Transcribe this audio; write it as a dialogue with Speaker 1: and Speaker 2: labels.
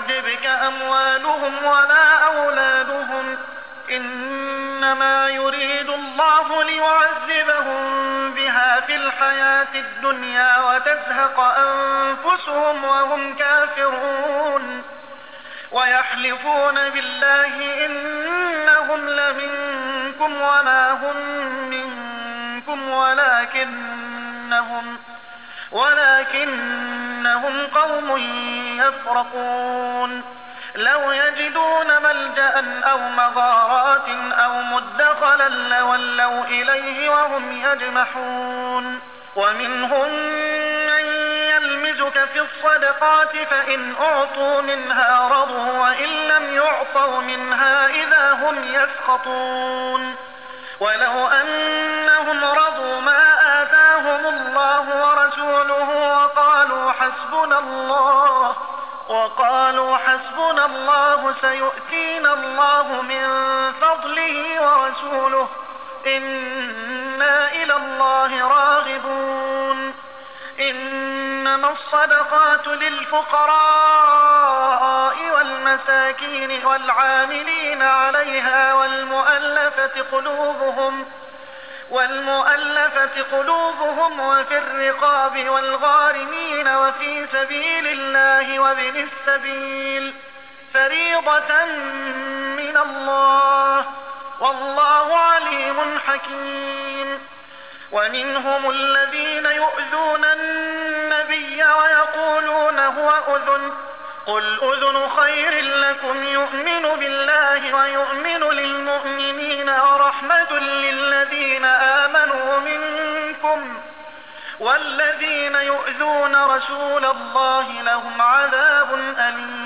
Speaker 1: تعجبك أموالهم ولا أولادهم، إنما يريد الله ليعذبهم بها في الحياة الدنيا وتزهق أنفسهم وهم كافرون. ويحلفون بالله إنهم لمنكم وما هم منكم ولكنهم قوم يفرقون. لو يجدون ملجأ أو مغارات أو مدخلا لولوا إليه وهم يجمحون. ومنهم من يلمزك في الصدقات فإن أعطوا منها رضوا وإن لم يعطوا منها إذا هم يسخطون. ولو أنهم رضوا ما آتاهم الله ورسوله وقالوا حسبنا الله سيؤتينا الله من فضله ورسوله إنا إلى الله راغبون. إنما الصدقات للفقراء والمساكين والعاملين عليها والمؤلفة قلوبهم وفي الرقاب والغارمين وفي سبيل الله وابن السبيل فريضة من الله والله عليم حكيم. ومنهم الذين يؤذون النبي ويقولون هو أذن، قل أذن خير لكم يؤمن بالله ويؤمن للمؤمنين ورحمة للذين آمنوا منكم، والذين يؤذون رسول الله لهم عذاب أليم.